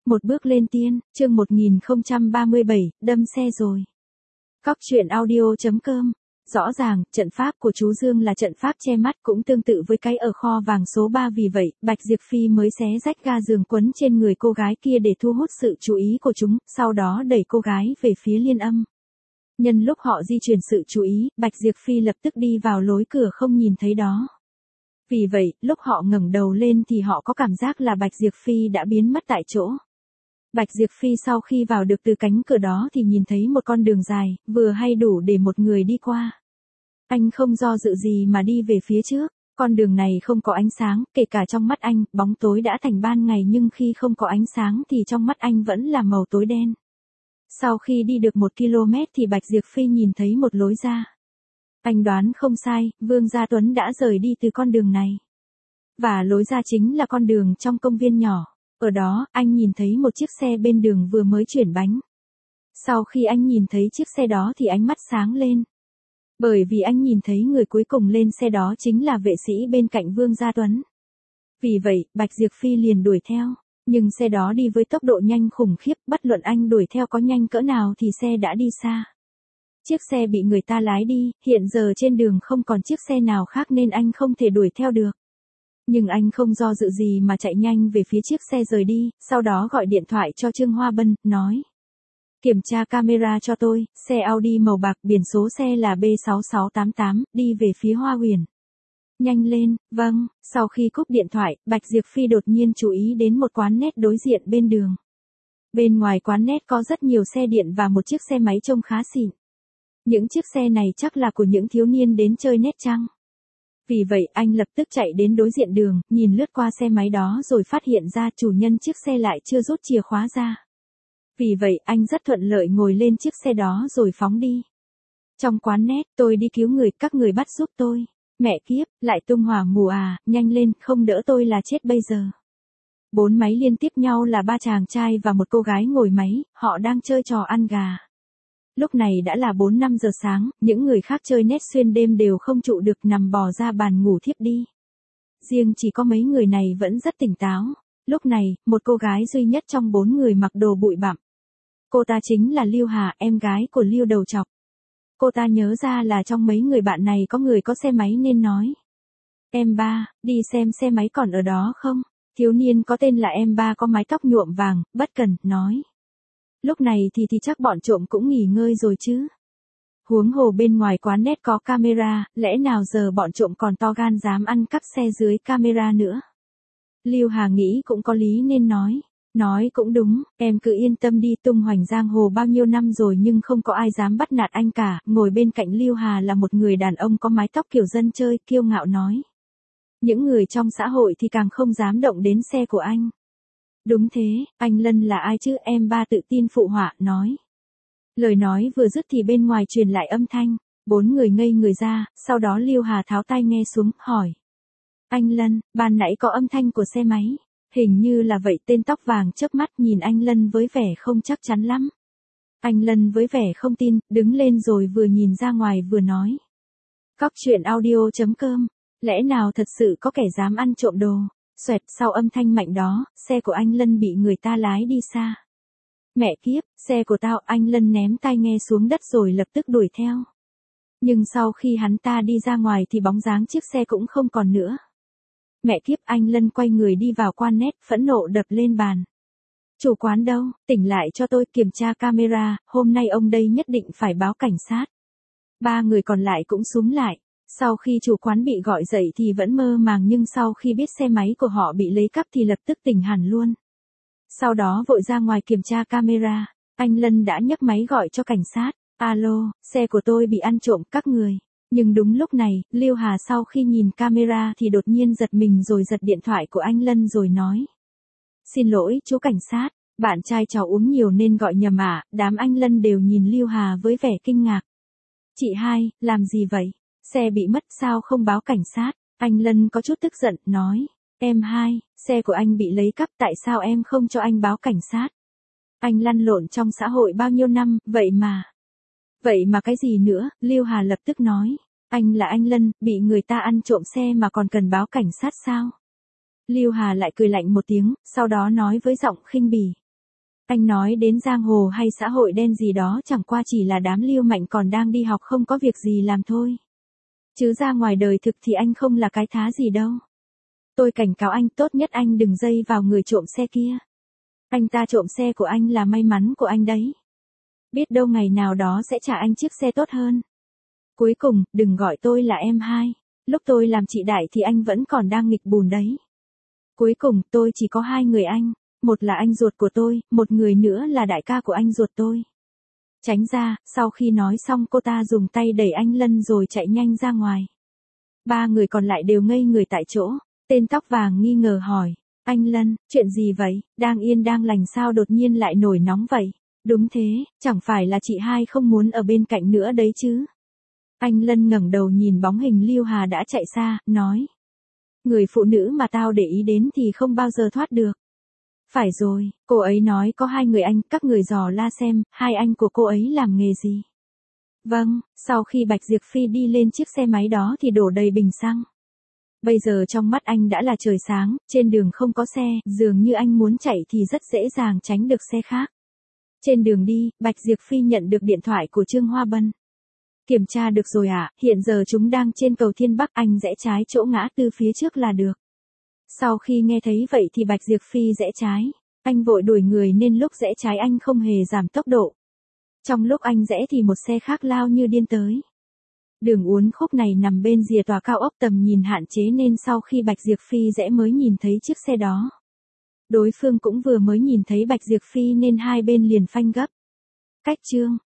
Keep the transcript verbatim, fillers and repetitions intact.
Một bước lên tiên, chương một nghìn không trăm ba mươi bảy, đâm xe rồi. Cóc truyện audio chấm com. Rõ ràng, trận pháp của chú Dương là trận pháp che mắt cũng tương tự với cái ở kho vàng số ba, vì vậy, Bạch Diệp Phi mới xé rách ga giường quấn trên người cô gái kia để thu hút sự chú ý của chúng, sau đó đẩy cô gái về phía Liên Âm. Nhân lúc họ di chuyển sự chú ý, Bạch Diệp Phi lập tức đi vào lối cửa không nhìn thấy đó. Vì vậy, lúc họ ngẩng đầu lên thì họ có cảm giác là Bạch Diệp Phi đã biến mất tại chỗ. Bạch Diệp Phi sau khi vào được từ cánh cửa đó thì nhìn thấy một con đường dài, vừa hay đủ để một người đi qua. Anh không do dự gì mà đi về phía trước. Con đường này không có ánh sáng, kể cả trong mắt anh, bóng tối đã thành ban ngày, nhưng khi không có ánh sáng thì trong mắt anh vẫn là màu tối đen. Sau khi đi được một ki lô mét thì Bạch Diệp Phi nhìn thấy một lối ra. Anh đoán không sai, Vương Gia Tuấn đã rời đi từ con đường này. Và lối ra chính là con đường trong công viên nhỏ. Ở đó, anh nhìn thấy một chiếc xe bên đường vừa mới chuyển bánh. Sau khi anh nhìn thấy chiếc xe đó thì ánh mắt sáng lên. Bởi vì anh nhìn thấy người cuối cùng lên xe đó chính là vệ sĩ bên cạnh Vương Gia Tuấn. Vì vậy, Bạch Diệp Phi liền đuổi theo. Nhưng xe đó đi với tốc độ nhanh khủng khiếp, bất luận anh đuổi theo có nhanh cỡ nào thì xe đã đi xa. Chiếc xe bị người ta lái đi, hiện giờ trên đường không còn chiếc xe nào khác nên anh không thể đuổi theo được. Nhưng anh không do dự gì mà chạy nhanh về phía chiếc xe rời đi, sau đó gọi điện thoại cho Trương Hoa Bân, nói. Kiểm tra camera cho tôi, xe Audi màu bạc, biển số xe là B sáu sáu tám tám, đi về phía Hoa Huyền. Nhanh lên, vâng. Sau khi cúp điện thoại, Bạch Diệp Phi đột nhiên chú ý đến một quán net đối diện bên đường. Bên ngoài quán net có rất nhiều xe điện và một chiếc xe máy trông khá xịn. Những chiếc xe này chắc là của những thiếu niên đến chơi net chăng? Vì vậy anh lập tức chạy đến đối diện đường, nhìn lướt qua xe máy đó rồi phát hiện ra chủ nhân chiếc xe lại chưa rút chìa khóa ra. Vì vậy anh rất thuận lợi ngồi lên chiếc xe đó rồi phóng đi. Trong quán net, tôi đi cứu người, các người bắt giúp tôi. Mẹ kiếp, lại tung hỏa mù à, nhanh lên, không đỡ tôi là chết bây giờ. Bốn máy liên tiếp nhau là ba chàng trai và một cô gái ngồi máy, họ đang chơi trò ăn gà. Lúc này đã là bốn năm giờ sáng, những người khác chơi net xuyên đêm đều không trụ được, nằm bò ra bàn ngủ thiếp đi. Riêng chỉ có mấy người này vẫn rất tỉnh táo. Lúc này, một cô gái duy nhất trong bốn người mặc đồ bụi bặm. Cô ta chính là Lưu Hà, em gái của Lưu Đầu Chọc. Cô ta nhớ ra là trong mấy người bạn này có người có xe máy nên nói. Em ba, đi xem xe máy còn ở đó không? Thiếu niên có tên là em ba có mái tóc nhuộm vàng, bất cần, nói. Lúc này thì thì chắc bọn trộm cũng nghỉ ngơi rồi chứ. Huống hồ bên ngoài quán net có camera, lẽ nào giờ bọn trộm còn to gan dám ăn cắp xe dưới camera nữa. Lưu Hà nghĩ cũng có lý nên nói. Nói cũng đúng, em cứ yên tâm đi, tung hoành giang hồ bao nhiêu năm rồi nhưng không có ai dám bắt nạt anh cả. Ngồi bên cạnh Lưu Hà là một người đàn ông có mái tóc kiểu dân chơi, kiêu ngạo nói. Những người trong xã hội thì càng không dám động đến xe của anh. Đúng thế, anh Lân là ai chứ, em ba tự tin phụ họa, nói. Lời nói vừa dứt thì bên ngoài truyền lại âm thanh, bốn người ngây người ra, sau đó Lưu Hà tháo tai nghe xuống, hỏi. Anh Lân, ban nãy có âm thanh của xe máy. Hình như là vậy, tên tóc vàng chớp mắt nhìn anh Lân với vẻ không chắc chắn lắm. Anh Lân với vẻ không tin, đứng lên rồi vừa nhìn ra ngoài vừa nói. Cóc truyện audio chấm com, lẽ nào thật sự có kẻ dám ăn trộm đồ? Xoẹt, sau âm thanh mạnh đó, xe của anh Lân bị người ta lái đi xa. Mẹ kiếp, xe của tao, anh Lân ném tai nghe xuống đất rồi lập tức đuổi theo. Nhưng sau khi hắn ta đi ra ngoài thì bóng dáng chiếc xe cũng không còn nữa. Mẹ kiếp, anh Lân quay người đi vào quán net, phẫn nộ đập lên bàn. Chủ quán đâu, tỉnh lại cho tôi, kiểm tra camera, hôm nay ông đây nhất định phải báo cảnh sát. Ba người còn lại cũng xúm lại. Sau khi chủ quán bị gọi dậy thì vẫn mơ màng, nhưng sau khi biết xe máy của họ bị lấy cắp thì lập tức tỉnh hẳn luôn. Sau đó vội ra ngoài kiểm tra camera, anh Lân đã nhấc máy gọi cho cảnh sát. Alo, xe của tôi bị ăn trộm, các người. Nhưng đúng lúc này, Lưu Hà sau khi nhìn camera thì đột nhiên giật mình rồi giật điện thoại của anh Lân rồi nói. Xin lỗi, chú cảnh sát, bạn trai cháu uống nhiều nên gọi nhầm ạ. Đám anh Lân đều nhìn Lưu Hà với vẻ kinh ngạc. Chị hai, làm gì vậy? Xe bị mất sao không báo cảnh sát? Anh Lân có chút tức giận, nói. Em hai, xe của anh bị lấy cắp, tại sao em không cho anh báo cảnh sát? Anh lăn lộn trong xã hội bao nhiêu năm, vậy mà. Vậy mà cái gì nữa? Lưu Hà lập tức nói. Anh là anh Lân, bị người ta ăn trộm xe mà còn cần báo cảnh sát sao? Lưu Hà lại cười lạnh một tiếng, sau đó nói với giọng khinh bỉ. Anh nói đến giang hồ hay xã hội đen gì đó chẳng qua chỉ là đám lưu manh còn đang đi học không có việc gì làm thôi. Chứ ra ngoài đời thực thì anh không là cái thá gì đâu. Tôi cảnh cáo anh tốt nhất anh đừng dây vào người trộm xe kia. Anh ta trộm xe của anh là may mắn của anh đấy. Biết đâu ngày nào đó sẽ trả anh chiếc xe tốt hơn. Cuối cùng, đừng gọi tôi là em hai. Lúc tôi làm chị đại thì anh vẫn còn đang nghịch bùn đấy. Cuối cùng, tôi chỉ có hai người anh. Một là anh ruột của tôi, một người nữa là đại ca của anh ruột tôi. Tránh ra, sau khi nói xong cô ta dùng tay đẩy anh Lân rồi chạy nhanh ra ngoài. Ba người còn lại đều ngây người tại chỗ. Tên tóc vàng nghi ngờ hỏi. Anh Lân, chuyện gì vậy? Đang yên đang lành sao đột nhiên lại nổi nóng vậy? Đúng thế, chẳng phải là chị hai không muốn ở bên cạnh nữa đấy chứ? Anh Lân ngẩng đầu nhìn bóng hình Lưu Hà đã chạy xa, nói. Người phụ nữ mà tao để ý đến thì không bao giờ thoát được. Phải rồi, cô ấy nói có hai người anh, các người dò la xem, hai anh của cô ấy làm nghề gì? Vâng, sau khi Bạch Diệp Phi đi lên chiếc xe máy đó thì đổ đầy bình xăng. Bây giờ trong mắt anh đã là trời sáng, trên đường không có xe, dường như anh muốn chạy thì rất dễ dàng tránh được xe khác. Trên đường đi, Bạch Diệp Phi nhận được điện thoại của Trương Hoa Bân. Kiểm tra được rồi ạ, à, hiện giờ chúng đang trên cầu Thiên Bắc, anh rẽ trái chỗ ngã tư phía trước là được. Sau khi nghe thấy vậy thì Bạch Diệp Phi rẽ trái. Anh vội đuổi người nên lúc rẽ trái anh không hề giảm tốc độ. Trong lúc anh rẽ thì một xe khác lao như điên tới. Đường uốn khúc này nằm bên rìa tòa cao ốc tầm nhìn hạn chế nên sau khi Bạch Diệp Phi rẽ mới nhìn thấy chiếc xe đó. Đối phương cũng vừa mới nhìn thấy Bạch Diệp Phi nên hai bên liền phanh gấp. Cách chương